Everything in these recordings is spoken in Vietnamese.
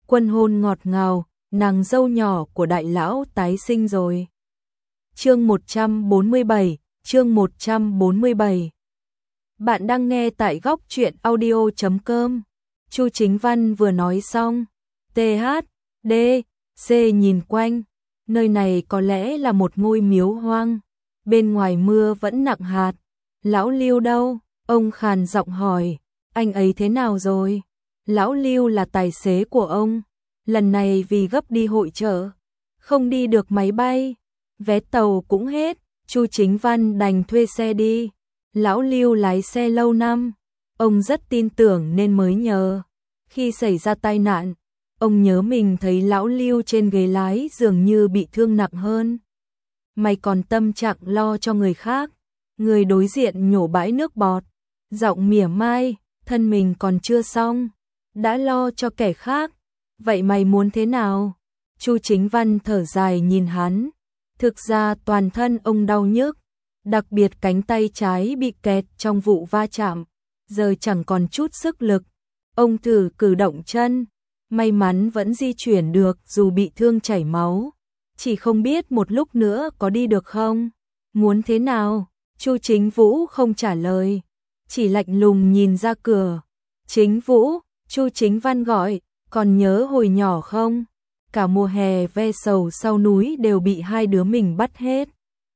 Quân hôn ngọt ngào, nàng dâu nhỏ của đại lão tái sinh rồi. Chương 147, chương 147. Bạn đang nghe tại góc truyện audio.com. Chu Chính Văn vừa nói xong, THD, C nhìn quanh, nơi này có lẽ là một ngôi miếu hoang, bên ngoài mưa vẫn nặng hạt. Lão Lưu đâu? Ông khàn giọng hỏi, anh ấy thế nào rồi? Lão Lưu là tài xế của ông, lần này vì gấp đi hội chợ, không đi được máy bay, vé tàu cũng hết, Chu Chính Văn đành thuê xe đi. Lão Lưu lái xe lâu năm, ông rất tin tưởng nên mới nhờ. Khi xảy ra tai nạn, ông nhớ mình thấy lão Lưu trên ghế lái dường như bị thương nặng hơn. Mày còn tâm trạng lo cho người khác. Người đối diện nhổ bãi nước bọt, giọng mỉa mai, thân mình còn chưa xong, đã lo cho kẻ khác, vậy mày muốn thế nào? Chu Chính Văn thở dài nhìn hắn, thực ra toàn thân ông đau nhức, đặc biệt cánh tay trái bị kẹt trong vụ va chạm, giờ chẳng còn chút sức lực. Ông thử cử động chân, may mắn vẫn di chuyển được dù bị thương chảy máu, chỉ không biết một lúc nữa có đi được không? Muốn thế nào? Chu Chính Vũ không trả lời, chỉ lạnh lùng nhìn ra cửa. Chính Vũ, Chu Chính Văn gọi, còn nhớ hồi nhỏ không? Cả mùa hè ve sầu sau núi đều bị hai đứa mình bắt hết.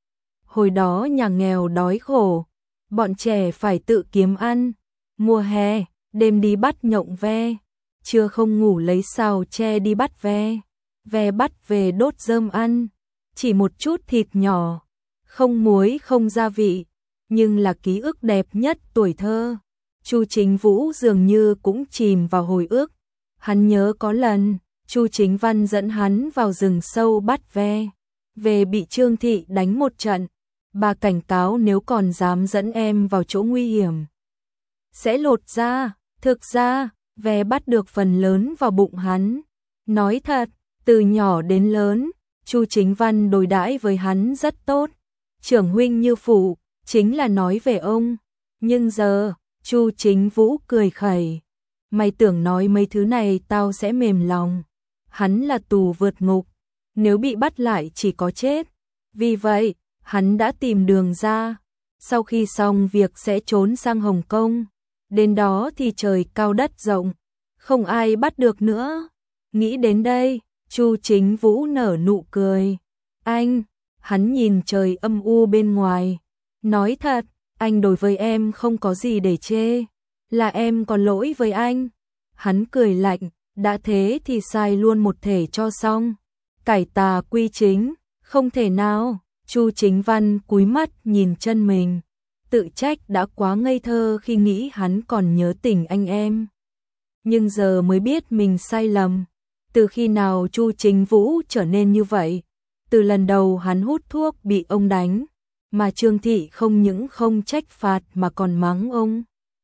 Hồi đó nhà nghèo đói khổ, bọn trẻ phải tự kiếm ăn. Mùa hè, đêm đi bắt nhộng ve, trưa không ngủ lấy sào tre đi bắt ve. Ve bắt về đốt rơm ăn, chỉ một chút thịt nhỏ, không muối không gia vị, nhưng là ký ức đẹp nhất tuổi thơ. Chu Chính Vũ dường như cũng chìm vào hồi ức. Hắn nhớ có lần, Chu Chính Văn dẫn hắn vào rừng sâu bắt ve, về bị Trương Thị đánh một trận. Bà cảnh cáo nếu còn dám dẫn em vào chỗ nguy hiểm, sẽ lột da. Thực ra, ve bắt được phần lớn vào bụng hắn. Nói thật, từ nhỏ đến lớn, Chu Chính Văn đối đãi với hắn rất tốt. Trưởng huynh như phụ, chính là nói về ông. Nhưng giờ, Chu Chính Vũ cười khẩy. Mày tưởng nói mấy thứ này tao sẽ mềm lòng. Hắn là tù vượt ngục, nếu bị bắt lại chỉ có chết. Vì vậy, hắn đã tìm đường ra. Sau khi xong việc sẽ trốn sang Hồng Kông. Đến đó thì trời cao đất rộng, không ai bắt được nữa. Nghĩ đến đây, Chu Chính Vũ nở nụ cười. Anh, hắn nhìn trời âm u bên ngoài. Nói thật, anh đối với em không có gì để chê, là em có lỗi với anh. Hắn cười lạnh, đã thế thì sai luôn một thể cho xong. Cải tà quy chính, không thể nào. Chu Chính Văn cúi mắt nhìn chân mình, tự trách đã quá ngây thơ khi nghĩ hắn còn nhớ tình anh em. Nhưng giờ mới biết mình sai lầm. Từ khi nào Chu Chính Vũ trở nên như vậy? Từ lần đầu hắn hút thuốc bị ông đánh, mà Trương Thị không những không trách phạt mà còn mắng ông.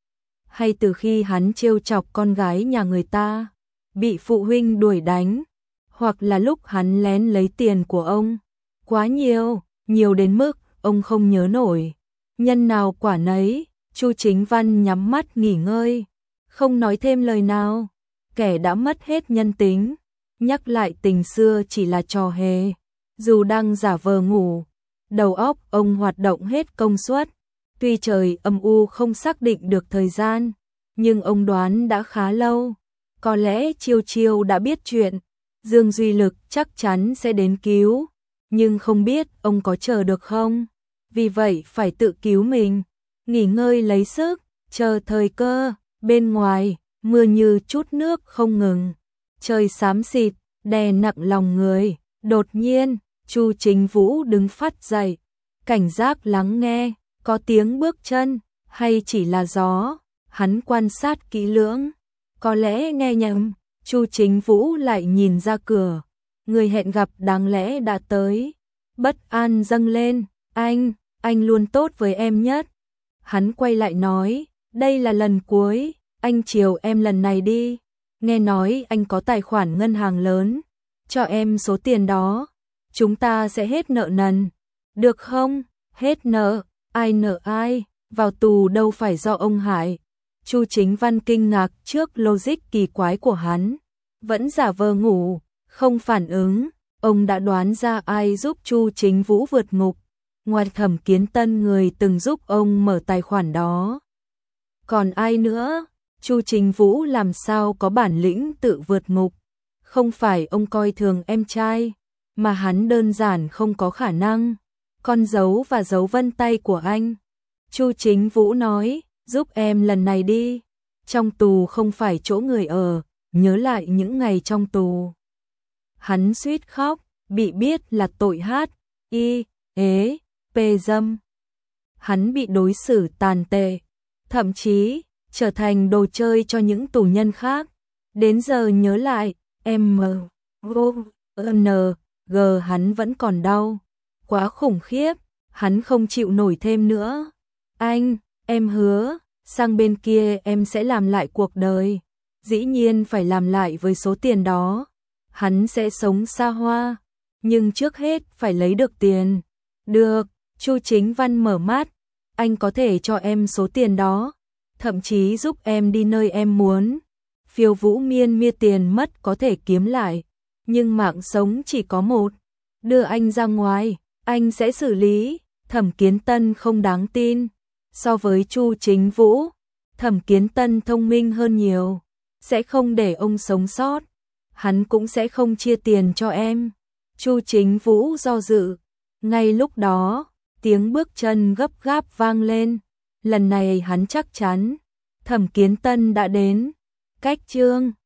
Hay từ khi hắn trêu chọc con gái nhà người ta, bị phụ huynh đuổi đánh, hoặc là lúc hắn lén lấy tiền của ông. Quá nhiều, nhiều đến mức ông không nhớ nổi. Nhân nào quả nấy, Chu Chính Văn nhắm mắt nghỉ ngơi, không nói thêm lời nào. Kẻ đã mất hết nhân tính, nhắc lại tình xưa chỉ là trò hề. Dù đang giả vờ ngủ, đầu óc ông hoạt động hết công suất. Tuy trời âm u không xác định được thời gian, nhưng ông đoán đã khá lâu. Có lẽ Chiêu Chiêu đã biết chuyện, Dương Duy Lực chắc chắn sẽ đến cứu, nhưng không biết ông có chờ được không. Vì vậy phải tự cứu mình, nghỉ ngơi lấy sức, chờ thời cơ. Bên ngoài, mưa như chút nước không ngừng, trời xám xịt, đè nặng lòng người. Đột nhiên, Chu Chính Vũ đứng phắt dậy, cảnh giác lắng nghe, có tiếng bước chân, hay chỉ là gió. Hắn quan sát kỹ lưỡng, có lẽ nghe nhầm. Chu Chính Vũ lại nhìn ra cửa, người hẹn gặp đáng lẽ đã tới. Bất an dâng lên, anh luôn tốt với em nhất. Hắn quay lại nói, đây là lần cuối, anh chiều em lần này đi. Nghe nói anh có tài khoản ngân hàng lớn, cho em số tiền đó, chúng ta sẽ hết nợ nần. Được không? Hết nợ? Ai nợ ai? Vào tù đâu phải do ông hại. Chu Chính Văn kinh ngạc trước logic kỳ quái của hắn. vẫn giả vờ ngủ, không phản ứng. Ông đã đoán ra ai giúp Chu Chính Vũ vượt ngục. Ngoài Thẩm Kiến Tân, người từng giúp ông mở tài khoản đó. Còn ai nữa? Chu Chính Vũ làm sao có bản lĩnh tự vượt ngục? Không phải ông coi thường em trai, mà hắn đơn giản không có khả năng. Con dấu và dấu vân tay của anh. Chu Chính Vũ nói, giúp em lần này đi. Trong tù không phải chỗ người ở, nhớ lại những ngày trong tù. Hắn suýt khóc, bị biết là tội dâm. Hắn bị đối xử tàn tệ, thậm chí trở thành đồ chơi cho những tù nhân khác. Đến giờ nhớ lại, hắn vẫn còn đau. Quá khủng khiếp, hắn không chịu nổi thêm nữa. Anh, em hứa, sang bên kia em sẽ làm lại cuộc đời. Dĩ nhiên phải làm lại với số tiền đó. Hắn sẽ sống xa hoa, nhưng trước hết phải lấy được tiền. Được, Chu Chính Văn mở mắt, anh có thể cho em số tiền đó, thậm chí giúp em đi nơi em muốn. Phiêu Vũ Miên Mia tiền mất có thể kiếm lại, nhưng mạng sống chỉ có một. Đưa anh ra ngoài, anh sẽ xử lý. Thẩm Kiến Tân không đáng tin. So với Chu Chính Vũ, Thẩm Kiến Tân thông minh hơn nhiều, sẽ không để ông sống sót. Hắn cũng sẽ không chia tiền cho em. Chu Chính Vũ do dự. Ngay lúc đó, tiếng bước chân gấp gáp vang lên. Lần này hắn chắc chắn Thẩm Kiến Tân đã đến. Cách chương